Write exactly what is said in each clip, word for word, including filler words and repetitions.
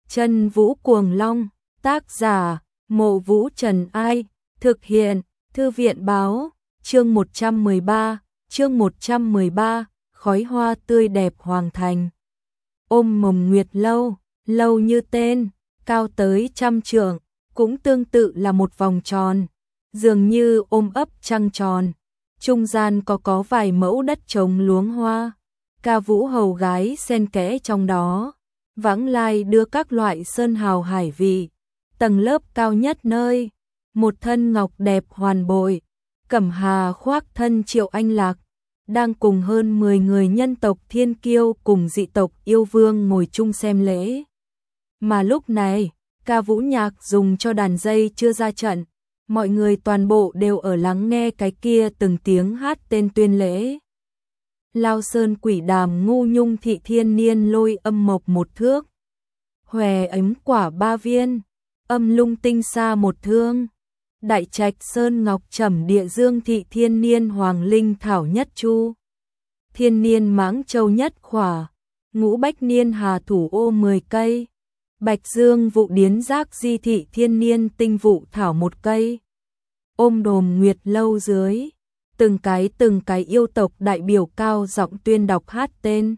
Chân Vũ Cuồng Long, tác giả, Mộ Vũ Trần Ai, thực hiện, Thư viện Báo, chương một trăm mười ba, chương một trăm mười ba, khói hoa tươi đẹp Hoàng Thành. Ôm Mộng Nguyệt Lâu, lâu như tên, cao tới trăm trượng, cũng tương tự là một vòng tròn, dường như ôm ấp trăng tròn. Trung gian có có vài mẫu đất trồng luống hoa, ca vũ hầu gái xen kẽ trong đó, vãng lai đưa các loại sơn hào hải vị. Tầng lớp cao nhất nơi, một thân ngọc đẹp hoàn bội, cẩm hà khoác thân Triệu Anh Lạc, đang cùng hơn mười người nhân tộc thiên kiêu cùng dị tộc yêu vương ngồi chung xem lễ. Mà lúc này, ca vũ nhạc dùng cho đàn dây chưa ra trận, mọi người toàn bộ đều ở lắng nghe cái kia từng tiếng hát tên tuyên lễ. Lao sơn quỷ đàm ngu nhung thị thiên niên lôi âm mộc một thước, hòe ấm quả ba viên, âm lung tinh xa một thương. Đại trạch sơn ngọc trầm địa dương thị thiên niên hoàng linh thảo nhất chu, thiên niên mãng châu nhất khỏa, ngũ bách niên hà thủ ô mười cây, bạch dương vụ điến giác di thị thiên niên tinh vụ thảo một cây. Ôm đồm Nguyệt Lâu dưới, từng cái từng cái yêu tộc đại biểu cao giọng tuyên đọc hát tên.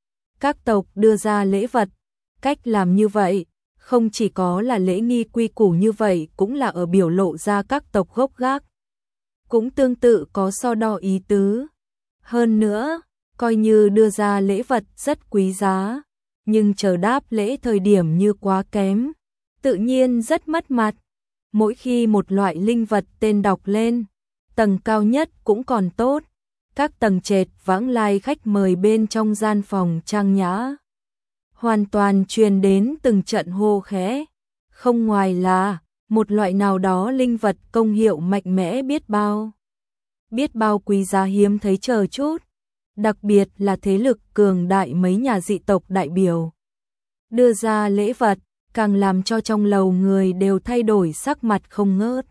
Các tộc đưa ra lễ vật, cách làm như vậy, không chỉ có là lễ nghi quy củ như vậy, cũng là ở biểu lộ ra các tộc gốc gác. Cũng tương tự có so đo ý tứ. Hơn nữa, coi như đưa ra lễ vật rất quý giá, nhưng chờ đáp lễ thời điểm như quá kém, tự nhiên rất mất mặt. Mỗi khi một loại linh vật tên đọc lên, tầng cao nhất cũng còn tốt, các tầng trệt vãng lai khách mời bên trong gian phòng trang nhã, hoàn toàn truyền đến từng trận hô khẽ, không ngoài là một loại nào đó linh vật công hiệu mạnh mẽ biết bao. Biết bao quý giá hiếm thấy chờ chút, đặc biệt là thế lực cường đại mấy nhà dị tộc đại biểu. Đưa ra lễ vật, càng làm cho trong lầu người đều thay đổi sắc mặt không ngớt.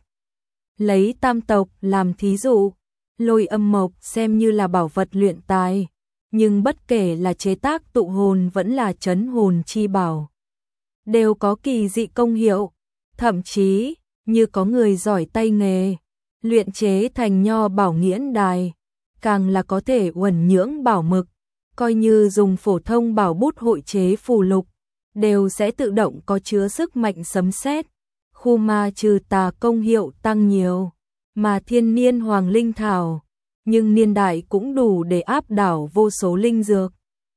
Lấy tam tộc làm thí dụ, lôi âm mộc xem như là bảo vật luyện tài, nhưng bất kể là chế tác tụ hồn vẫn là trấn hồn chi bảo, đều có kỳ dị công hiệu, thậm chí như có người giỏi tay nghề, luyện chế thành nho bảo nghiễn đài, càng là có thể uẩn nhưỡng bảo mực, coi như dùng phổ thông bảo bút hội chế phù lục, đều sẽ tự động có chứa sức mạnh sấm sét, khu ma trừ tà công hiệu tăng nhiều. Mà thiên niên hoàng linh thảo, nhưng niên đại cũng đủ để áp đảo vô số linh dược.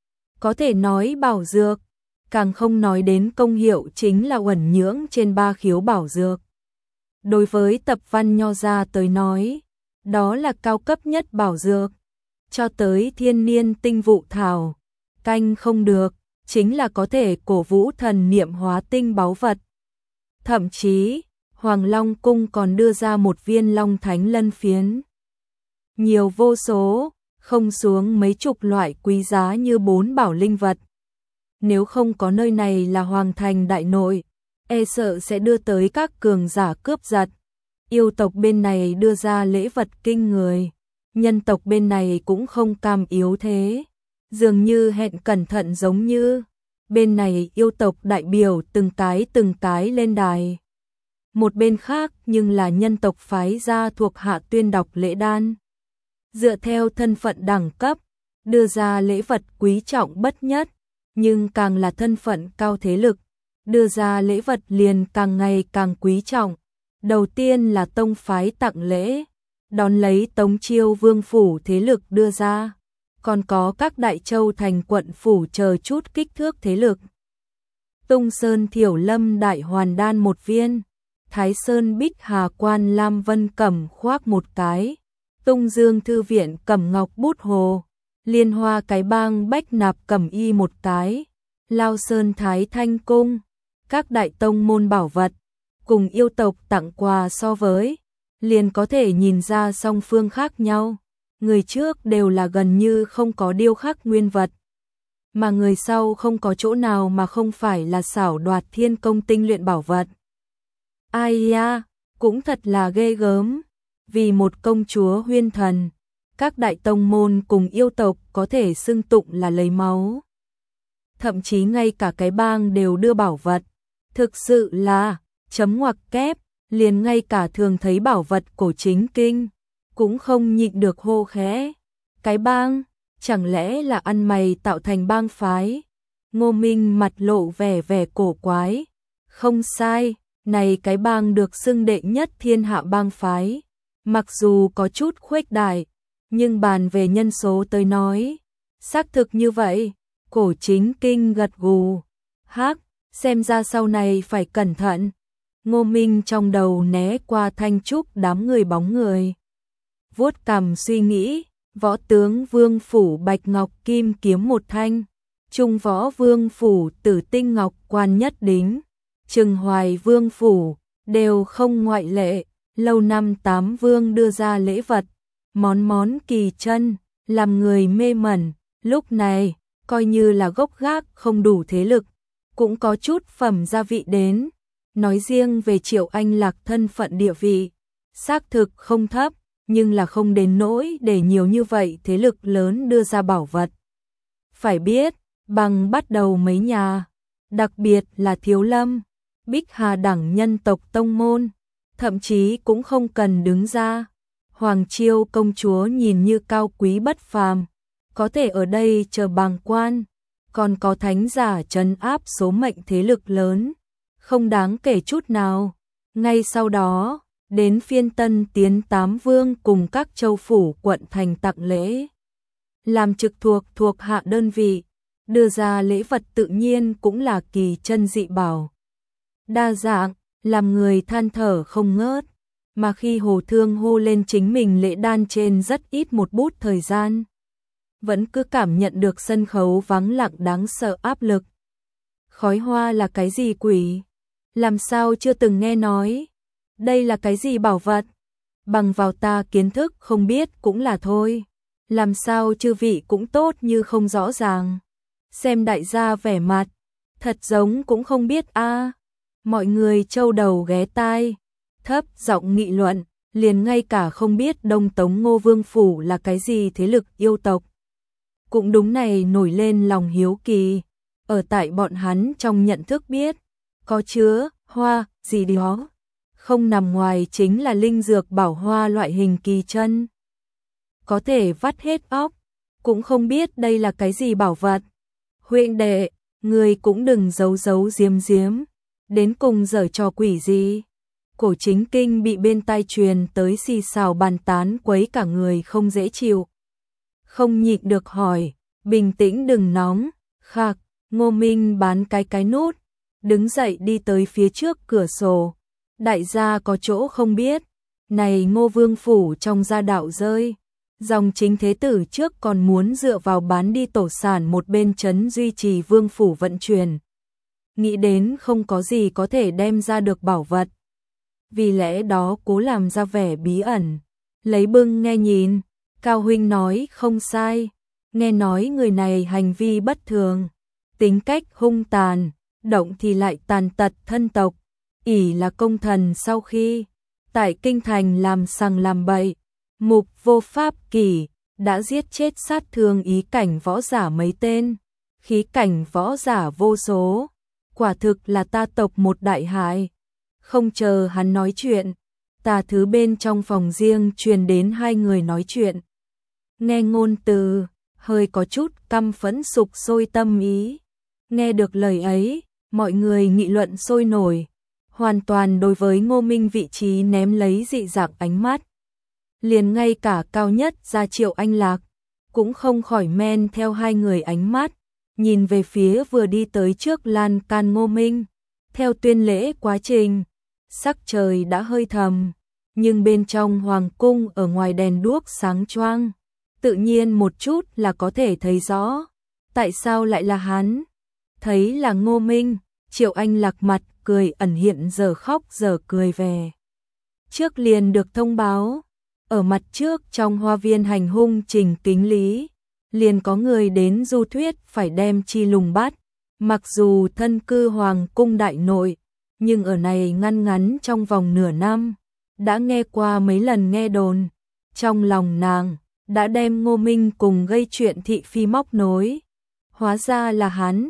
Có thể nói bảo dược, càng không nói đến công hiệu chính là uẩn nhưỡng trên ba khiếu bảo dược. Đối với tập văn nho gia tới nói, đó là cao cấp nhất bảo dược. Cho tới thiên niên tinh vụ thảo, canh không được, chính là có thể cổ vũ thần niệm hóa tinh báu vật. Thậm chí, Hoàng Long Cung còn đưa ra một viên long thánh lân phiến. Nhiều vô số, không xuống mấy chục loại quý giá như bốn bảo linh vật. Nếu không có nơi này là Hoàng Thành đại nội, e sợ sẽ đưa tới các cường giả cướp giật. Yêu tộc bên này đưa ra lễ vật kinh người, nhân tộc bên này cũng không cam yếu thế, dường như hẹn cẩn thận giống như. Bên này yêu tộc đại biểu từng cái từng cái lên đài. Một bên khác nhưng là nhân tộc phái ra thuộc hạ tuyên đọc lễ đan. Dựa theo thân phận đẳng cấp, đưa ra lễ vật quý trọng bất nhất, nhưng càng là thân phận cao thế lực, đưa ra lễ vật liền càng ngày càng quý trọng. Đầu tiên là tông phái tặng lễ, đón lấy Tống Chiêu Vương phủ thế lực đưa ra, còn có các đại châu thành quận phủ chờ chút kích thước thế lực. Tung Sơn Thiểu Lâm đại hoàn đan một viên, Thái Sơn Bích Hà Quan Lam Vân Cẩm khoác một cái, Tung Dương Thư Viện Cẩm Ngọc bút hồ, Liên Hoa Cái Bang Bách Nạp Cẩm y một cái, Lao Sơn Thái Thanh Cung, các đại tông môn bảo vật, cùng yêu tộc tặng quà so với, liền có thể nhìn ra song phương khác nhau. Người trước đều là gần như không có điêu khắc nguyên vật, mà người sau không có chỗ nào mà không phải là xảo đoạt thiên công tinh luyện bảo vật. Ai ya, cũng thật là ghê gớm, vì một công chúa huyên thần, các đại tông môn cùng yêu tộc có thể xưng tụng là lấy máu. Thậm chí ngay cả cái bang đều đưa bảo vật, Thực sự là, chấm ngoặc kép, liền ngay cả thường thấy bảo vật cổ chính kinh, cũng không nhịn được hô khẽ. Cái bang, chẳng lẽ là ăn mày tạo thành bang phái? Ngô Minh mặt lộ vẻ vẻ cổ quái. Không sai, này cái bang được xưng đệ nhất thiên hạ bang phái. Mặc dù có chút khuếch đại, nhưng bàn về nhân số tới nói, xác thực như vậy. Cổ chính kinh gật gù. Hắc, xem ra sau này phải cẩn thận. Ngô Minh trong đầu né qua Thanh Trúc đám người bóng người. Vuốt cằm suy nghĩ, võ tướng Vương phủ bạch ngọc kim kiếm một thanh, trung võ Vương phủ tử tinh ngọc quan nhất đính, Trừng Hoài Vương phủ đều không ngoại lệ. Lâu năm tám vương đưa ra lễ vật, món món kỳ chân, làm người mê mẩn. Lúc này, coi như là gốc gác không đủ thế lực, cũng có chút phẩm gia vị đến. Nói riêng về Triệu Anh Lạc thân phận địa vị, xác thực không thấp, nhưng là không đến nỗi để nhiều như vậy thế lực lớn đưa ra bảo vật. Phải biết, bằng bắt đầu mấy nhà, đặc biệt là Thiếu Lâm, Bích Hà đẳng nhân tộc tông môn, thậm chí cũng không cần đứng ra. Hoàng Chiêu công chúa nhìn như cao quý bất phàm, có thể ở đây chờ bàng quan, còn có thánh giả trấn áp số mệnh thế lực lớn, không đáng kể chút nào. Ngay sau đó, đến phiên Tân Tiến tám vương cùng các châu phủ quận thành tặng lễ. Làm trực thuộc thuộc hạ đơn vị, đưa ra lễ vật tự nhiên cũng là kỳ chân dị bảo. Đa dạng, làm người than thở không ngớt, mà khi Hồ Thương hô lên chính mình lễ đan trên rất ít một bút thời gian, vẫn cứ cảm nhận được sân khấu vắng lặng đáng sợ áp lực. Khói hoa là cái gì quỷ? Làm sao chưa từng nghe nói? Đây là cái gì bảo vật? Bằng vào ta kiến thức không biết cũng là thôi. Làm sao chư vị cũng tốt như không rõ ràng? Xem đại gia vẻ mặt, thật giống cũng không biết a. À. Mọi người châu đầu ghé tai, thấp giọng nghị luận, liền ngay cả không biết Đông Tống Ngô Vương phủ là cái gì thế lực yêu tộc. Cũng đúng này nổi lên lòng hiếu kỳ, ở tại bọn hắn trong nhận thức biết, có chứa hoa gì đó, không nằm ngoài chính là linh dược bảo hoa loại hình kỳ chân. Có thể vắt hết óc, cũng không biết đây là cái gì bảo vật. Huynh đệ, người cũng đừng giấu giấu giếm giếm, đến cùng giở trò quỷ gì. Cổ chính kinh bị bên tai truyền tới xì xào bàn tán quấy cả người không dễ chịu. Không nhịn được hỏi, bình tĩnh đừng nóng, khạc. Ngô Minh bán cái cái nút, đứng dậy đi tới phía trước cửa sổ. Đại gia có chỗ không biết, này Ngô Vương phủ trong gia đạo rơi, dòng chính thế tử trước còn muốn dựa vào bán đi tổ sản một bên trấn duy trì vương phủ vận chuyển. Nghĩ đến không có gì có thể đem ra được bảo vật, vì lẽ đó cố làm ra vẻ bí ẩn, lấy bưng nghe nhìn. Cao huynh nói không sai, nghe nói người này hành vi bất thường, tính cách hung tàn, động thì lại tàn tật thân tộc, ỷ là công thần sau khi tại kinh thành làm sằng làm bậy, mục vô pháp kỷ, đã giết chết sát thương ý cảnh võ giả mấy tên, khí cảnh võ giả vô số, quả thực là ta tộc một đại hại. Không chờ hắn nói chuyện, tà thứ bên trong phòng riêng truyền đến hai người nói chuyện. Nghe ngôn từ, hơi có chút căm phẫn sục sôi tâm ý. Nghe được lời ấy, mọi người nghị luận sôi nổi, hoàn toàn đối với Ngô Minh vị trí ném lấy dị dạng ánh mắt. Liền ngay cả cao nhất gia Triệu Anh Lạc, cũng không khỏi men theo hai người ánh mắt, nhìn về phía vừa đi tới trước lan can Ngô Minh. Theo tuyên lễ quá trình, sắc trời đã hơi thầm, nhưng bên trong hoàng cung ở ngoài đèn đuốc sáng choang, tự nhiên một chút là có thể thấy rõ. Tại sao lại là hắn? Thấy là Ngô Minh, Triệu Anh Lạc mặt cười ẩn hiện giờ khóc giờ cười về. Trước liền được thông báo, ở mặt trước trong hoa viên hành hung trình kính lý, liền có người đến du thuyết phải đem chi lùng bắt. Mặc dù thân cư hoàng cung đại nội, nhưng ở này ngăn ngắn trong vòng nửa năm, đã nghe qua mấy lần nghe đồn. Trong lòng nàng, đã đem Ngô Minh cùng gây chuyện thị phi móc nối. Hóa ra là hắn,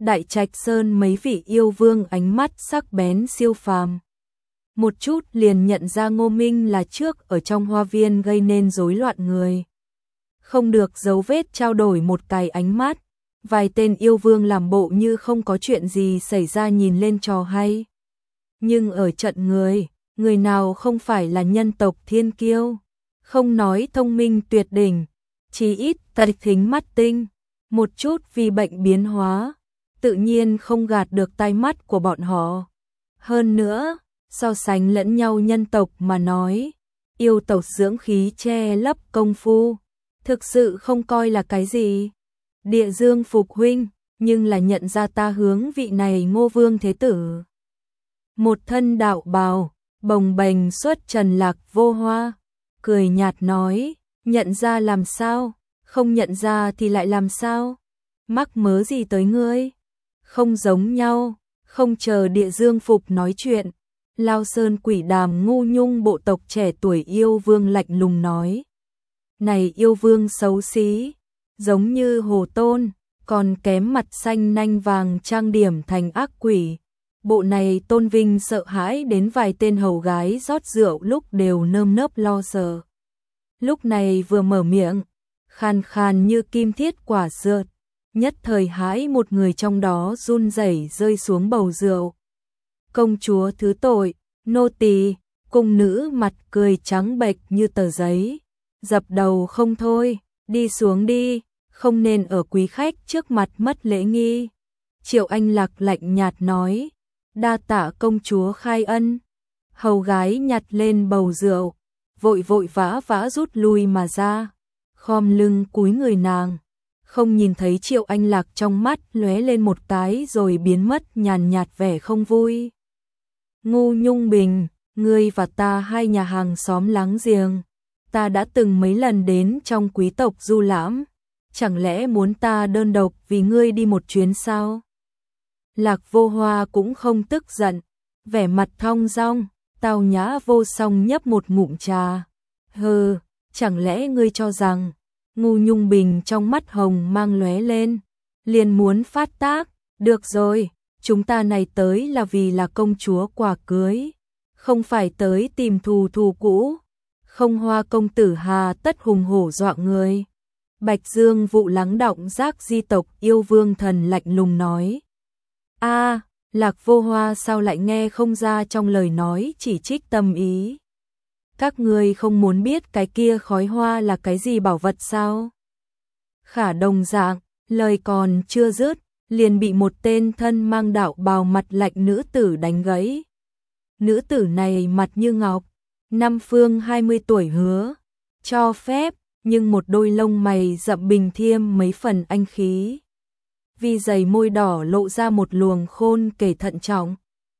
Đại Trạch Sơn mấy vị yêu vương ánh mắt sắc bén siêu phàm. Một chút liền nhận ra Ngô Minh là trước ở trong hoa viên gây nên rối loạn người. Không được giấu vết trao đổi một cái ánh mắt, vài tên yêu vương làm bộ như không có chuyện gì xảy ra nhìn lên trò hay. Nhưng ở trận người, người nào không phải là nhân tộc thiên kiêu, không nói thông minh tuyệt đỉnh, chỉ ít tài thính mắt tinh, một chút vì bệnh biến hóa, tự nhiên không gạt được tai mắt của bọn họ. Hơn nữa, so sánh lẫn nhau nhân tộc mà nói, yêu tộc dưỡng khí che lấp công phu, thực sự không coi là cái gì. Địa Dương phục huynh, nhưng là nhận ra ta hướng vị này Ngô Vương Thế Tử. Một thân đạo bào, bồng bềnh xuất trần Lạc Vô Hoa, cười nhạt nói, nhận ra làm sao, không nhận ra thì lại làm sao, mắc mớ gì tới ngươi, không giống nhau. Không chờ Địa Dương phục nói chuyện, Lao Sơn Quỷ Đàm ngu nhung bộ tộc trẻ tuổi yêu vương lạnh lùng nói. Này yêu vương xấu xí, giống như hồ tôn, còn kém mặt xanh nanh vàng trang điểm thành ác quỷ. Bộ này tôn vinh sợ hãi đến vài tên hầu gái rót rượu lúc đều nơm nớp lo sợ. Lúc này vừa mở miệng, khàn khàn như kim thiết quả rượt, nhất thời hãi một người trong đó run rẩy rơi xuống bầu rượu. Công chúa thứ tội, nô tỳ, cung nữ mặt cười trắng bệch như tờ giấy, dập đầu không thôi, đi xuống đi, không nên ở quý khách trước mặt mất lễ nghi. Triệu Anh Lạc lạnh nhạt nói, đa tạ công chúa khai ân. Hầu gái nhặt lên bầu rượu, vội vội vã vã rút lui mà ra, khom lưng cúi người nàng. Không nhìn thấy Triệu Anh Lạc trong mắt lóe lên một cái rồi biến mất nhàn nhạt vẻ không vui. Ngô Nhung Bình, ngươi và ta hai nhà hàng xóm láng giềng, ta đã từng mấy lần đến trong quý tộc du lãm, chẳng lẽ muốn ta đơn độc vì ngươi đi một chuyến sao? Lạc Vô Hoa cũng không tức giận, vẻ mặt thong dong, tao nhã vô song nhấp một ngụm trà. Hừ, chẳng lẽ ngươi cho rằng Ngô Nhung Bình trong mắt hồng mang lóe lên, liền muốn phát tác, được rồi, chúng ta này tới là vì là công chúa quả cưới, không phải tới tìm thù thù cũ, không Hoa công tử hà tất hùng hổ dọa người. Bạch Dương vụ lắng động giác di tộc yêu vương thần lạnh lùng nói. A, Lạc Vô Hoa sao lại nghe không ra trong lời nói chỉ trích tâm ý. Các ngươi không muốn biết cái kia khói hoa là cái gì bảo vật sao? Khả đồng dạng, lời còn chưa dứt, liền bị một tên thân mang đạo bào mặt lạnh nữ tử đánh gãy. Nữ tử này mặt như ngọc, năm phương hai mươi tuổi hứa, cho phép, nhưng một đôi lông mày rậm bình thiêm mấy phần anh khí. Vì dày môi đỏ lộ ra một luồng khôn kể thận trọng.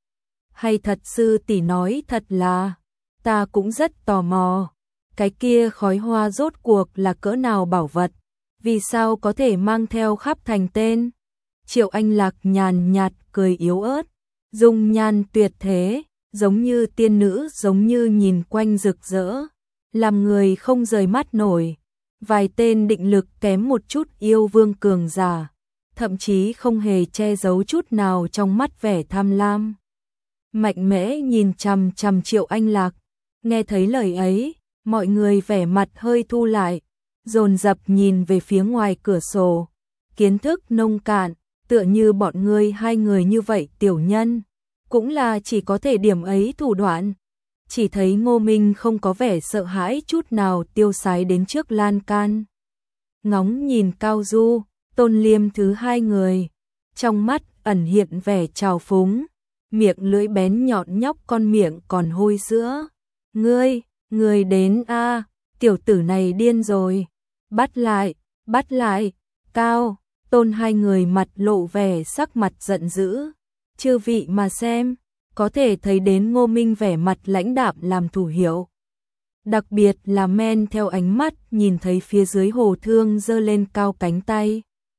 Hay thật sư tỷ nói thật là, ta cũng rất tò mò, cái kia khói hoa rốt cuộc là cỡ nào bảo vật, vì sao có thể mang theo khắp thành tên. Triệu Anh Lạc nhàn nhạt cười yếu ớt, dung nhan tuyệt thế, giống như tiên nữ, giống như nhìn quanh rực rỡ, làm người không rời mắt nổi. Vài tên định lực kém một chút yêu vương cường giả, thậm chí không hề che giấu chút nào trong mắt vẻ tham lam. Mạnh mẽ nhìn chằm chằm Triệu Anh Lạc, nghe thấy lời ấy, mọi người vẻ mặt hơi thu lại, dồn dập nhìn về phía ngoài cửa sổ. Kiến thức nông cạn, tựa như bọn ngươi hai người như vậy tiểu nhân, cũng là chỉ có thể điểm ấy thủ đoạn. Chỉ thấy Ngô Minh không có vẻ sợ hãi chút nào tiêu sái đến trước lan can. Ngóng nhìn Cao Du, Tôn Liêm thứ hai người, trong mắt ẩn hiện vẻ trào phúng, miệng lưỡi bén nhọn nhóc con miệng còn hôi sữa. Ngươi, ngươi đến a, tiểu tử này điên rồi, bắt lại, bắt lại, Cao, Tôn hai người mặt lộ vẻ sắc mặt giận dữ. Chư vị mà xem, có thể thấy đến Ngô Minh vẻ mặt lãnh đạm làm thủ hiệu. Đặc biệt là men theo ánh mắt nhìn thấy phía dưới hồ thương giơ lên cao cánh tay.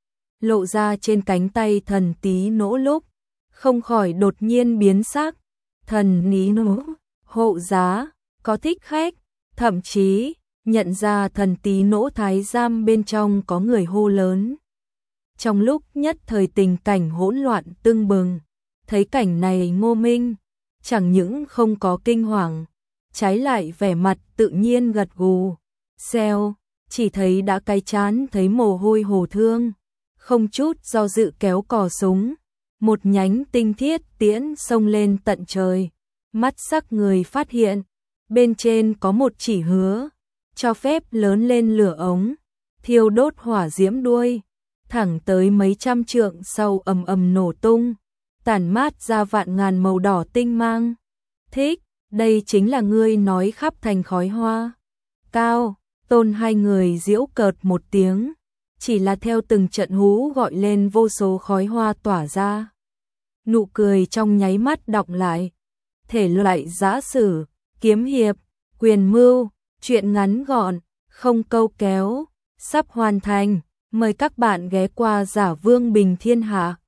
Lộ ra trên cánh tay thần tí nỗ lúc, không khỏi đột nhiên biến sắc. Thần ní nỗ, hộ giá, có thích khách, thậm chí nhận ra thần tí nỗ thái giam bên trong có người hô lớn. Trong lúc nhất thời tình cảnh hỗn loạn tưng bừng, thấy cảnh này Ngô Minh chẳng những không có kinh hoàng, trái lại vẻ mặt tự nhiên gật gù. Xèo, chỉ thấy đã cái chán thấy mồ hôi hổ thương, không chút do dự kéo cò súng, một nhánh tinh thiết tiễn xông lên tận trời. Mắt sắc người phát hiện, bên trên có một chỉ hứa, cho phép lớn lên lửa ống, thiêu đốt hỏa diễm đuôi, thẳng tới mấy trăm trượng sau ầm ầm nổ tung, tản mát ra vạn ngàn màu đỏ tinh mang. Thích, đây chính là ngươi nói khắp thành khói hoa. Cao, Tôn hai người giễu cợt một tiếng, chỉ là theo từng trận hú gọi lên vô số khói hoa tỏa ra. Nụ cười trong nháy mắt đọng lại. Thể loại giã sử, kiếm hiệp, quyền mưu, truyện ngắn gọn, không câu kéo, sắp hoàn thành. Mời các bạn ghé qua Giả Vương Bình Thiên Hạ.